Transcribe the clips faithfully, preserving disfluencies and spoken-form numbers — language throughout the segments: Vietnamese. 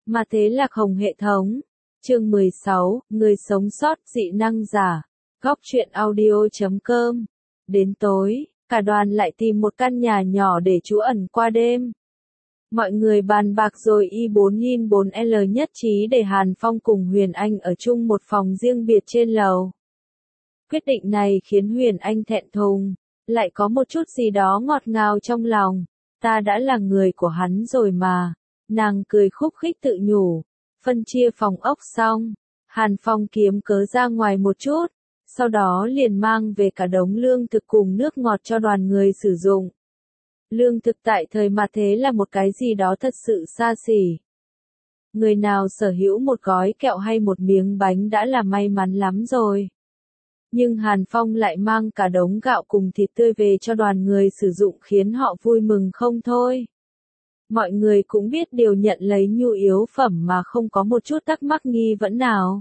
Mà thế Lạc Hồng hệ thống. Chương mười sáu, Người sống sót dị năng giả. Góc truyện audio chấm com. Đến tối, cả đoàn lại tìm một căn nhà nhỏ để trú ẩn qua đêm. Mọi người bàn bạc rồi Y bốn in bốn L nhất trí để Hàn Phong cùng Huyền Anh ở chung một phòng riêng biệt trên lầu. Quyết định này khiến Huyền Anh thẹn thùng, lại có một chút gì đó ngọt ngào trong lòng. Ta đã là người của hắn rồi mà. Nàng cười khúc khích tự nhủ. Phân chia phòng ốc xong, Hàn Phong kiếm cớ ra ngoài một chút, sau đó liền mang về cả đống lương thực cùng nước ngọt cho đoàn người sử dụng. Lương thực tại thời mà thế là một cái gì đó thật sự xa xỉ. Người nào sở hữu một gói kẹo hay một miếng bánh đã là may mắn lắm rồi. Nhưng Hàn Phong lại mang cả đống gạo cùng thịt tươi về cho đoàn người sử dụng khiến họ vui mừng không thôi. Mọi người cũng biết điều nhận lấy nhu yếu phẩm mà không có một chút thắc mắc nghi vấn nào.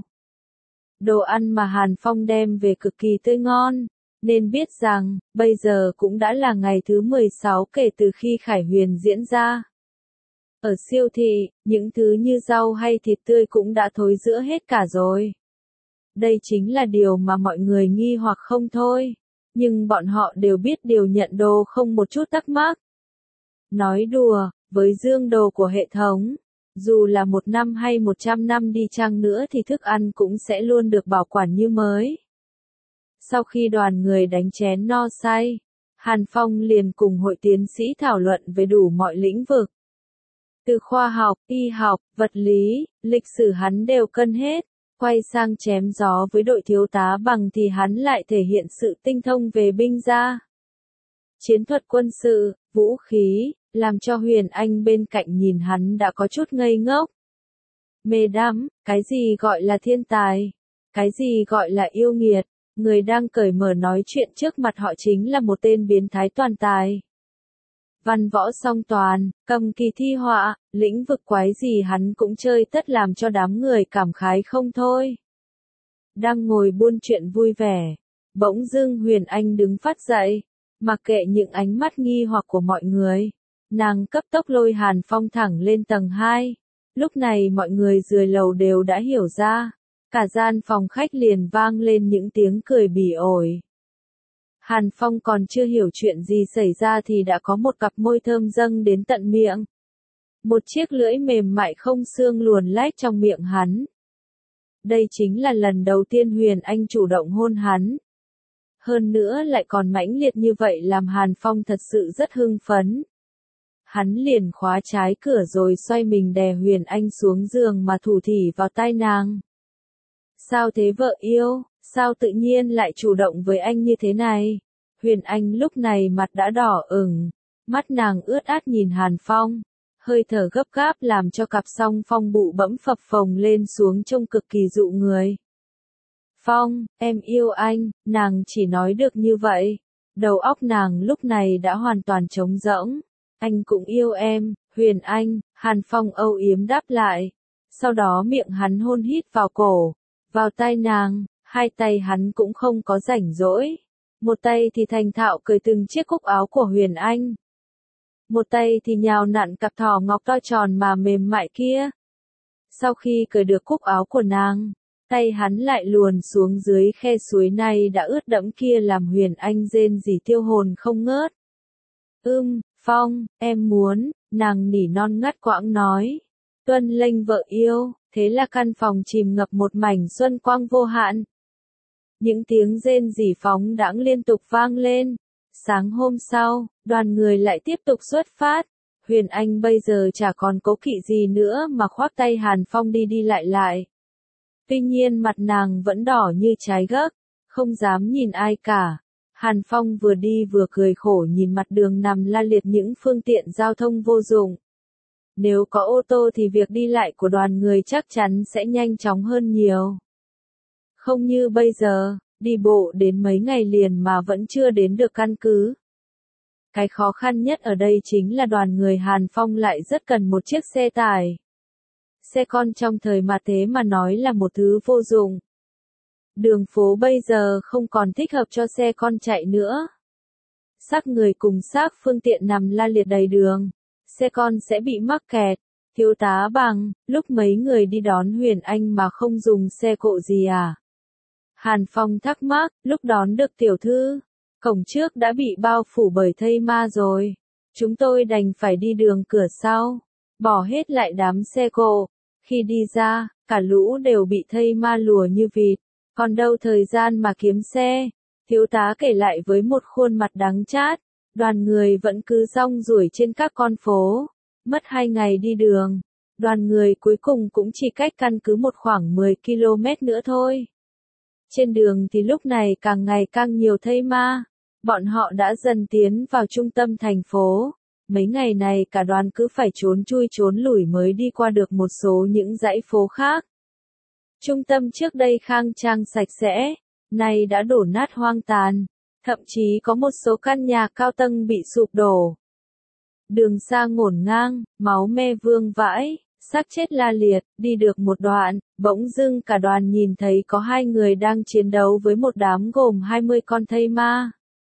Đồ ăn mà Hàn Phong đem về cực kỳ tươi ngon, nên biết rằng, bây giờ cũng đã là ngày thứ mười sáu kể từ khi Khải Huyền diễn ra. Ở siêu thị, những thứ như rau hay thịt tươi cũng đã thối rữa hết cả rồi. Đây chính là điều mà mọi người nghi hoặc không thôi, nhưng bọn họ đều biết điều nhận đồ không một chút thắc mắc. Nói đùa, với dương đồ của hệ thống, dù là một năm hay một trăm năm đi chăng nữa thì thức ăn cũng sẽ luôn được bảo quản như mới. Sau khi đoàn người đánh chén no say, Hàn Phong liền cùng hội tiến sĩ thảo luận về đủ mọi lĩnh vực. Từ khoa học, y học, vật lý, lịch sử hắn đều cân hết. Quay sang chém gió với đội thiếu tá Bằng thì hắn lại thể hiện sự tinh thông về binh gia. Chiến thuật quân sự, vũ khí, làm cho Huyền Anh bên cạnh nhìn hắn đã có chút ngây ngốc. Mê đắm, cái gì gọi là thiên tài? Cái gì gọi là yêu nghiệt? Người đang cởi mở nói chuyện trước mặt họ chính là một tên biến thái toàn tài. Văn võ song toàn, cầm kỳ thi họa, lĩnh vực quái gì hắn cũng chơi tất làm cho đám người cảm khái không thôi. Đang ngồi buôn chuyện vui vẻ, bỗng dưng Huyền Anh đứng phát dậy, mặc kệ những ánh mắt nghi hoặc của mọi người. Nàng cấp tốc lôi Hàn Phong thẳng lên tầng hai. Lúc này mọi người dưới lầu đều đã hiểu ra. Cả gian phòng khách liền vang lên những tiếng cười bỉ ổi. Hàn Phong còn chưa hiểu chuyện gì xảy ra thì đã có một cặp môi thơm dâng đến tận miệng. Một chiếc lưỡi mềm mại không xương luồn lách trong miệng hắn. Đây chính là lần đầu tiên Huyền Anh chủ động hôn hắn. Hơn nữa lại còn mãnh liệt như vậy làm Hàn Phong thật sự rất hưng phấn. Hắn liền khóa trái cửa rồi xoay mình đè Huyền Anh xuống giường mà thủ thỉ vào tai nàng. Sao thế vợ yêu, sao tự nhiên lại chủ động với anh như thế này? Huyền Anh lúc này mặt đã đỏ ửng, mắt nàng ướt át nhìn Hàn Phong, hơi thở gấp gáp làm cho cặp song phong bụ bẫm phập phồng lên xuống trông cực kỳ dụ người. Phong, em yêu anh, nàng chỉ nói được như vậy. Đầu óc nàng lúc này đã hoàn toàn trống rỗng. Anh cũng yêu em, Huyền Anh, Hàn Phong âu yếm đáp lại. Sau đó miệng hắn hôn hít vào cổ, vào tai nàng, hai tay hắn cũng không có rảnh rỗi. Một tay thì thành thạo cởi từng chiếc cúc áo của Huyền Anh. Một tay thì nhào nặn cặp thỏ ngọc to tròn mà mềm mại kia. Sau khi cởi được cúc áo của nàng, tay hắn lại luồn xuống dưới khe suối này đã ướt đẫm kia làm Huyền Anh rên rỉ tiêu hồn không ngớt. Ưm, Phong, em muốn, nàng nỉ non ngắt quãng nói. Tuân lệnh vợ yêu, thế là căn phòng chìm ngập một mảnh xuân quang vô hạn. Những tiếng rên rỉ phóng đãng liên tục vang lên. Sáng hôm sau, đoàn người lại tiếp tục xuất phát. Huyền Anh bây giờ chả còn cố kỵ gì nữa mà khoác tay Hàn Phong đi đi lại lại. Tuy nhiên mặt nàng vẫn đỏ như trái gấc, không dám nhìn ai cả. Hàn Phong vừa đi vừa cười khổ nhìn mặt đường nằm la liệt những phương tiện giao thông vô dụng. Nếu có ô tô thì việc đi lại của đoàn người chắc chắn sẽ nhanh chóng hơn nhiều. Không như bây giờ, đi bộ đến mấy ngày liền mà vẫn chưa đến được căn cứ. Cái khó khăn nhất ở đây chính là đoàn người Hàn Phong lại rất cần một chiếc xe tải. Xe con trong thời mà thế mà nói là một thứ vô dụng. Đường phố bây giờ không còn thích hợp cho xe con chạy nữa. Xác người cùng xác phương tiện nằm la liệt đầy đường. Xe con sẽ bị mắc kẹt. Thiếu tá Bằng, lúc mấy người đi đón Huyền Anh mà không dùng xe cộ gì à? Hàn Phong thắc mắc, lúc đón được tiểu thư, cổng trước đã bị bao phủ bởi thây ma rồi. Chúng tôi đành phải đi đường cửa sau, bỏ hết lại đám xe cộ. Khi đi ra, cả lũ đều bị thây ma lùa như vịt, còn đâu thời gian mà kiếm xe. Thiếu tá kể lại với một khuôn mặt đắng chát, đoàn người vẫn cứ rong ruổi trên các con phố. Mất hai ngày đi đường, đoàn người cuối cùng cũng chỉ cách căn cứ một khoảng mười ki lô mét nữa thôi. Trên đường thì lúc này càng ngày càng nhiều thây ma. Bọn họ đã dần tiến vào trung tâm thành phố. Mấy ngày này cả đoàn cứ phải trốn chui trốn lủi mới đi qua được một số những dãy phố khác. Trung tâm trước đây khang trang sạch sẽ, nay đã đổ nát hoang tàn. Thậm chí có một số căn nhà cao tầng bị sụp đổ. Đường xa ngổn ngang, máu me vương vãi, xác chết la liệt, đi được một đoạn, bỗng dưng cả đoàn nhìn thấy có hai người đang chiến đấu với một đám gồm hai mươi con thây ma.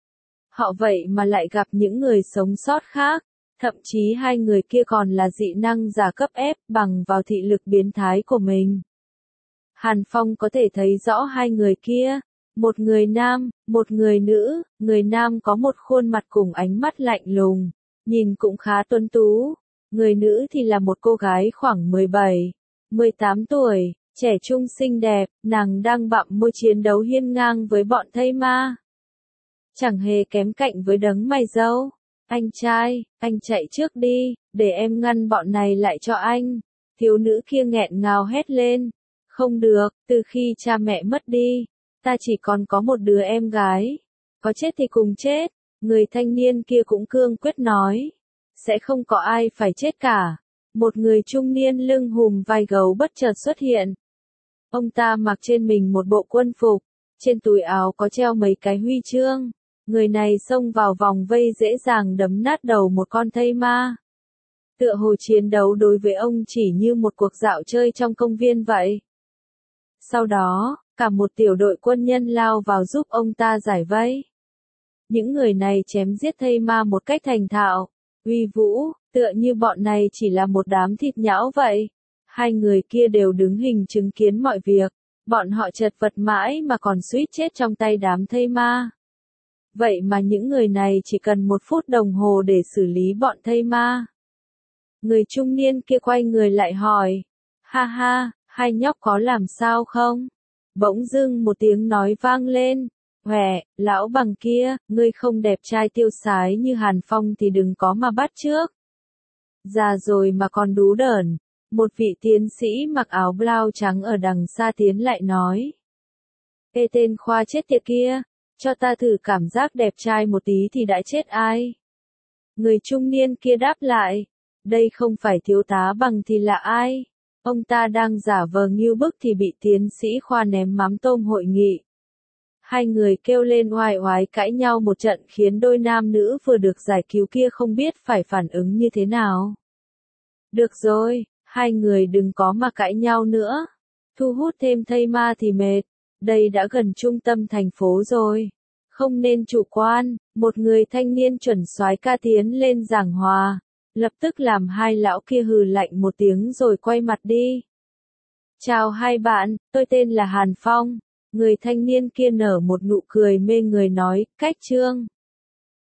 Họ vậy mà lại gặp những người sống sót khác, thậm chí hai người kia còn là dị năng giả cấp ép bằng vào thị lực biến thái của mình. Hàn Phong có thể thấy rõ hai người kia, một người nam, một người nữ, người nam có một khuôn mặt cùng ánh mắt lạnh lùng, nhìn cũng khá tuấn tú. Người nữ thì là một cô gái khoảng mười bảy, mười tám tuổi, trẻ trung xinh đẹp, nàng đang bặm môi chiến đấu hiên ngang với bọn thây ma. Chẳng hề kém cạnh với đấng mày râu. Anh trai, anh chạy trước đi, để em ngăn bọn này lại cho anh. Thiếu nữ kia nghẹn ngào hét lên. Không được, từ khi cha mẹ mất đi, ta chỉ còn có một đứa em gái. Có chết thì cùng chết. Người thanh niên kia cũng cương quyết nói. Sẽ không có ai phải chết cả. Một người trung niên lưng hùm vai gấu bất chợt xuất hiện. Ông ta mặc trên mình một bộ quân phục, trên túi áo có treo mấy cái huy chương. Người này xông vào vòng vây dễ dàng đấm nát đầu một con thây ma. Tựa hồ chiến đấu đối với ông chỉ như một cuộc dạo chơi trong công viên vậy. Sau đó, cả một tiểu đội quân nhân lao vào giúp ông ta giải vây. Những người này chém giết thây ma một cách thành thạo, uy vũ, tựa như bọn này chỉ là một đám thịt nhão vậy. Hai người kia đều đứng hình chứng kiến mọi việc, bọn họ chật vật mãi mà còn suýt chết trong tay đám thây ma. Vậy mà những người này chỉ cần một phút đồng hồ để xử lý bọn thây ma. Người trung niên kia quay người lại hỏi, ha ha, hai nhóc có làm sao không? Bỗng dưng một tiếng nói vang lên. Hòe, lão Bằng kia, ngươi không đẹp trai tiêu sái như Hàn Phong thì đừng có mà bắt chước. Già rồi mà còn đú đởn. Một vị tiến sĩ mặc áo blau trắng ở đằng xa tiến lại nói. Ê tên khoa chết tiệt kia, cho ta thử cảm giác đẹp trai một tí thì đã chết ai? Người trung niên kia đáp lại. Đây không phải thiếu tá Bằng thì là ai? Ông ta đang giả vờ ngưu bức thì bị tiến sĩ khoa ném mắm tôm hội nghị. Hai người kêu lên oai oái cãi nhau một trận khiến đôi nam nữ vừa được giải cứu kia không biết phải phản ứng như thế nào. Được rồi, hai người đừng có mà cãi nhau nữa. Thu hút thêm thây ma thì mệt. Đây đã gần trung tâm thành phố rồi. Không nên chủ quan. Một người thanh niên chuẩn soái ca tiến lên giảng hòa. Lập tức làm hai lão kia hừ lạnh một tiếng rồi quay mặt đi. Chào hai bạn, tôi tên là Hàn Phong. Người thanh niên kia nở một nụ cười mê người nói, cách trương.